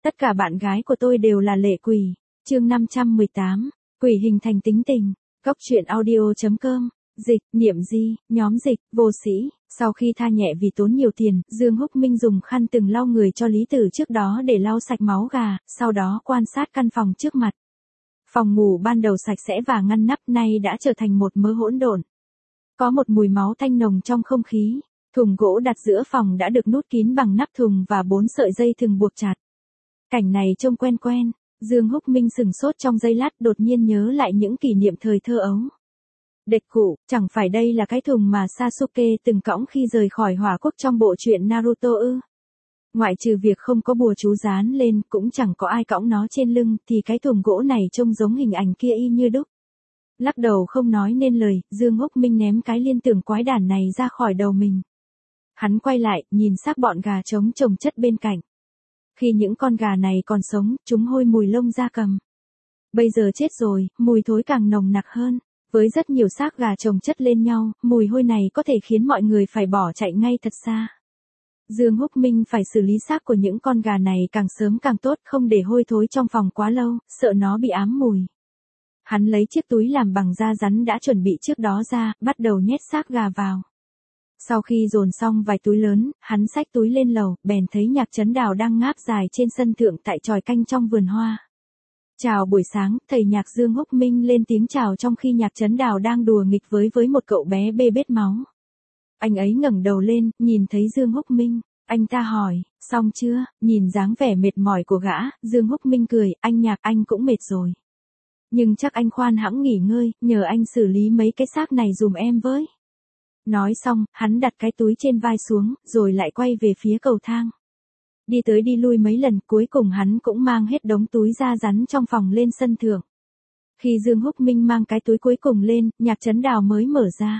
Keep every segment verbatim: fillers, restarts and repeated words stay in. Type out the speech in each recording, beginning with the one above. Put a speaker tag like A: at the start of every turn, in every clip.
A: Tất cả bạn gái của tôi đều là lệ quỷ. Chương năm trăm mười tám, quỷ hình thành tính tình. Góc truyện audio chấm com. Dịch, Niệm Di, nhóm dịch, vô sĩ. Sau khi tha nhẹ vì tốn nhiều tiền, Dương Húc Minh dùng khăn từng lau người cho Lý Tử trước đó để lau sạch máu gà, sau đó quan sát căn phòng trước mặt. Phòng ngủ ban đầu sạch sẽ và ngăn nắp, nay đã trở thành một mớ hỗn độn. Có một mùi máu tanh nồng trong không khí. Thùng gỗ đặt giữa phòng đã được nút kín bằng nắp thùng và bốn sợi dây thừng buộc chặt. Cảnh này trông quen quen, Dương Húc Minh sừng sốt trong giây lát, đột nhiên nhớ lại những kỷ niệm thời thơ ấu. Địch cụ, chẳng phải đây là cái thùng mà Sasuke từng cõng khi rời khỏi Hỏa Quốc trong bộ truyện Naruto ư? Ngoại trừ việc không có bùa chú dán lên, cũng chẳng có ai cõng nó trên lưng, thì cái thùng gỗ này trông giống hình ảnh kia y như đúc. Lắc đầu không nói nên lời, Dương Húc Minh ném cái liên tưởng quái đản này ra khỏi đầu mình. Hắn quay lại, nhìn xác bọn gà trống chồng chất bên cạnh. Khi những con gà này còn sống, chúng hôi mùi lông gia cầm. Bây giờ chết rồi, mùi thối càng nồng nặc hơn. Với rất nhiều xác gà chồng chất lên nhau, mùi hôi này có thể khiến mọi người phải bỏ chạy ngay thật xa. Dương Húc Minh phải xử lý xác của những con gà này càng sớm càng tốt, không để hôi thối trong phòng quá lâu, sợ nó bị ám mùi. Hắn lấy chiếc túi làm bằng da rắn đã chuẩn bị trước đó ra, bắt đầu nhét xác gà vào. Sau khi dồn xong vài túi lớn, hắn xách túi lên lầu, bèn thấy Nhạc Chấn Đào đang ngáp dài trên sân thượng tại chòi canh trong vườn hoa. Chào buổi sáng, thầy Nhạc. Dương Húc Minh lên tiếng chào trong khi Nhạc Chấn Đào đang đùa nghịch với với một cậu bé bê bết máu. Anh ấy ngẩng đầu lên, nhìn thấy Dương Húc Minh, anh ta hỏi, xong chưa? Nhìn dáng vẻ mệt mỏi của gã, Dương Húc Minh cười, anh Nhạc, anh cũng mệt rồi. Nhưng chắc anh khoan hãng nghỉ ngơi, nhờ anh xử lý mấy cái xác này dùm em với. Nói xong, hắn đặt cái túi trên vai xuống, rồi lại quay về phía cầu thang. Đi tới đi lui mấy lần, cuối cùng hắn cũng mang hết đống túi da rắn trong phòng lên sân thượng. Khi Dương Húc Minh mang cái túi cuối cùng lên, Nhạc Chấn Đào mới mở ra.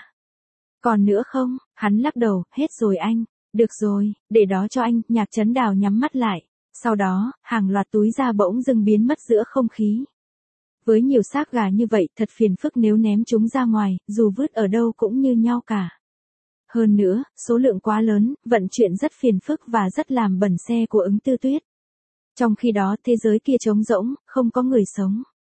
A: Còn nữa không? Hắn lắc đầu, hết rồi anh. Được rồi, để đó cho anh. Nhạc Chấn Đào nhắm mắt lại. Sau đó, hàng loạt túi da bỗng dưng biến mất giữa không khí. Với nhiều xác gà như vậy, thật phiền phức nếu ném chúng ra ngoài, dù vứt ở đâu cũng như nhau cả. Hơn nữa, số lượng quá lớn, vận chuyển rất phiền phức và rất làm bẩn xe của Ứng Tư Tuyết. Trong khi đó, thế giới kia trống rỗng, không có người sống.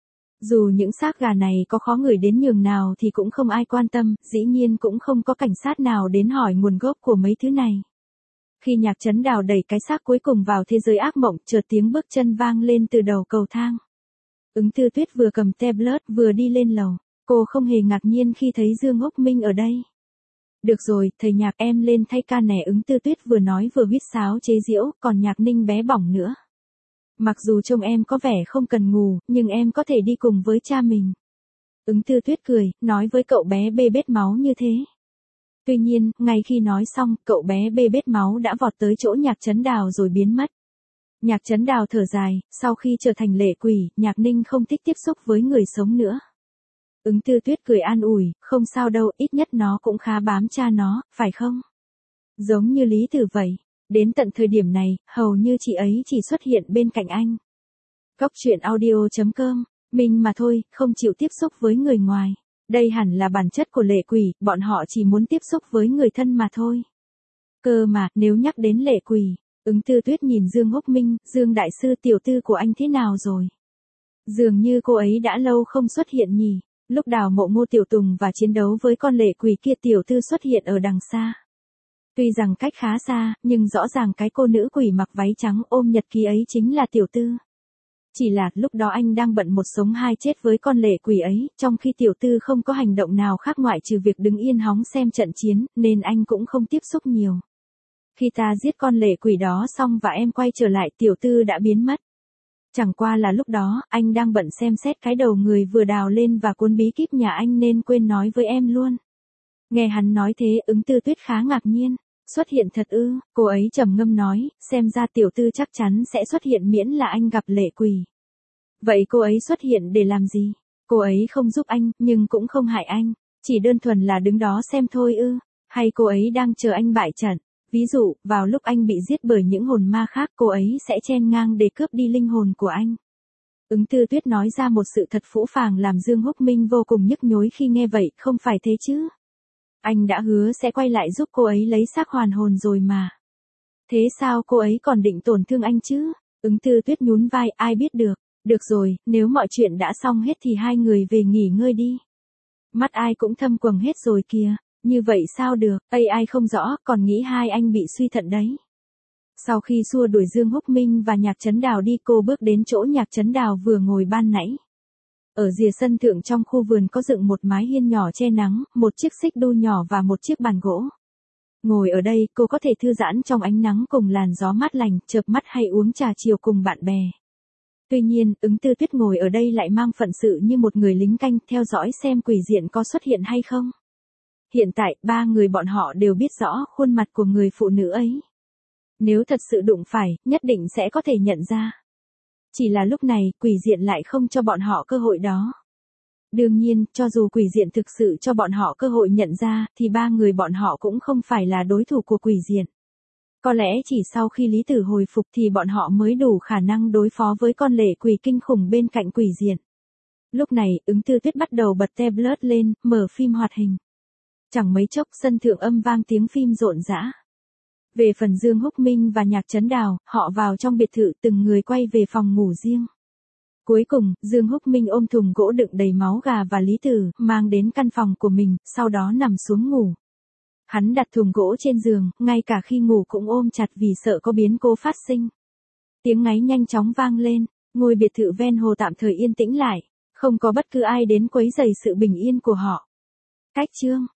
A: Dù những xác gà này có khó người đến nhường nào thì cũng không ai quan tâm, dĩ nhiên cũng không có cảnh sát nào đến hỏi nguồn gốc của mấy thứ này. Khi Nhạc Chấn Đào đẩy cái xác cuối cùng vào thế giới ác mộng, chợt tiếng bước chân vang lên từ đầu cầu thang. Ứng Tư Tuyết vừa cầm tablet vừa đi lên lầu. Cô không hề ngạc nhiên khi thấy Dương Húc Minh ở đây. Được rồi, thầy Nhạc, em lên thay ca nè. Ứng Tư Tuyết vừa nói vừa huýt sáo chế giễu, còn Nhạc Ninh bé bỏng nữa. Mặc dù trông em có vẻ không cần ngủ, nhưng em có thể đi cùng với cha mình. Ứng Tư Tuyết cười, nói với cậu bé bê bết máu như thế. Tuy nhiên, ngay khi nói xong, cậu bé bê bết máu đã vọt tới chỗ Nhạc Chấn Đào rồi biến mất. Nhạc Chấn Đào thở dài, sau khi trở thành lệ quỷ, Nhạc Ninh không thích tiếp xúc với người sống nữa. Ứng Tư Tuyết cười an ủi, không sao đâu, ít nhất nó cũng khá bám cha nó, phải không? Giống như Lý Tử vậy. Đến tận thời điểm này, hầu như chị ấy chỉ xuất hiện bên cạnh anh. Góc truyện audio chấm com, mình mà thôi, không chịu tiếp xúc với người ngoài. Đây hẳn là bản chất của lệ quỷ, bọn họ chỉ muốn tiếp xúc với người thân mà thôi. Cơ mà, nếu nhắc đến lệ quỷ, Ứng Tư Tuyết nhìn Dương Húc Minh, Dương đại sư, tiểu tư của anh thế nào rồi? Dường như cô ấy đã lâu không xuất hiện nhỉ. Lúc đào mộ Ngô Tiểu Tùng và chiến đấu với con lệ quỷ kia, tiểu tư xuất hiện ở đằng xa. Tuy rằng cách khá xa, nhưng rõ ràng cái cô nữ quỷ mặc váy trắng ôm nhật ký ấy chính là tiểu tư. Chỉ là lúc đó anh đang bận một sống hai chết với con lệ quỷ ấy, trong khi tiểu tư không có hành động nào khác ngoại trừ việc đứng yên hóng xem trận chiến, nên anh cũng không tiếp xúc nhiều. Khi ta giết con lệ quỷ đó xong và em quay trở lại, tiểu tư đã biến mất. Chẳng qua là lúc đó, anh đang bận xem xét cái đầu người vừa đào lên và cuốn bí kíp nhà anh nên quên nói với em luôn. Nghe hắn nói thế, Ứng Tư Tuyết khá ngạc nhiên. Xuất hiện thật ư? Cô ấy trầm ngâm nói, xem ra tiểu tư chắc chắn sẽ xuất hiện miễn là anh gặp lệ quỷ. Vậy cô ấy xuất hiện để làm gì? Cô ấy không giúp anh, nhưng cũng không hại anh. Chỉ đơn thuần là đứng đó xem thôi ư? Hay cô ấy đang chờ anh bại trận? Ví dụ, vào lúc anh bị giết bởi những hồn ma khác, cô ấy sẽ chen ngang để cướp đi linh hồn của anh. Ứng Tư Tuyết nói ra một sự thật phũ phàng làm Dương Húc Minh vô cùng nhức nhối khi nghe vậy, không phải thế chứ? Anh đã hứa sẽ quay lại giúp cô ấy lấy xác hoàn hồn rồi mà. Thế sao cô ấy còn định tổn thương anh chứ? Ứng Tư Tuyết nhún vai, ai biết được. Được rồi, nếu mọi chuyện đã xong hết thì hai người về nghỉ ngơi đi. Mắt ai cũng thâm quầng hết rồi kìa. Như vậy sao được, ây ai không rõ, còn nghĩ hai anh bị suy thận đấy. Sau khi xua đuổi Dương Húc Minh và Nhạc Trấn Đào đi, cô bước đến chỗ Nhạc Trấn Đào vừa ngồi ban nãy. Ở rìa sân thượng trong khu vườn có dựng một mái hiên nhỏ che nắng, một chiếc xích đu nhỏ và một chiếc bàn gỗ. Ngồi ở đây, cô có thể thư giãn trong ánh nắng cùng làn gió mát lành, chợp mắt hay uống trà chiều cùng bạn bè. Tuy nhiên, Ứng Tư Tuyết ngồi ở đây lại mang phận sự như một người lính canh, theo dõi xem quỷ diện có xuất hiện hay không. Hiện tại, ba người bọn họ đều biết rõ khuôn mặt của người phụ nữ ấy. Nếu thật sự đụng phải, nhất định sẽ có thể nhận ra. Chỉ là lúc này, quỷ diện lại không cho bọn họ cơ hội đó. Đương nhiên, cho dù quỷ diện thực sự cho bọn họ cơ hội nhận ra, thì ba người bọn họ cũng không phải là đối thủ của quỷ diện. Có lẽ chỉ sau khi Lý Tử hồi phục thì bọn họ mới đủ khả năng đối phó với con lệ quỷ kinh khủng bên cạnh quỷ diện. Lúc này, Ứng Tư Tuyết bắt đầu bật tablet lên, mở phim hoạt hình. Chẳng mấy chốc sân thượng âm vang tiếng phim rộn rã. Về phần Dương Húc Minh và Nhạc Trấn Đào, họ vào trong biệt thự từng người quay về phòng ngủ riêng. Cuối cùng, Dương Húc Minh ôm thùng gỗ đựng đầy máu gà và Lý Tử, mang đến căn phòng của mình, sau đó nằm xuống ngủ. Hắn đặt thùng gỗ trên giường, ngay cả khi ngủ cũng ôm chặt vì sợ có biến cố phát sinh. Tiếng ngáy nhanh chóng vang lên, ngôi biệt thự ven hồ tạm thời yên tĩnh lại, không có bất cứ ai đến quấy rầy sự bình yên của họ. Cách chương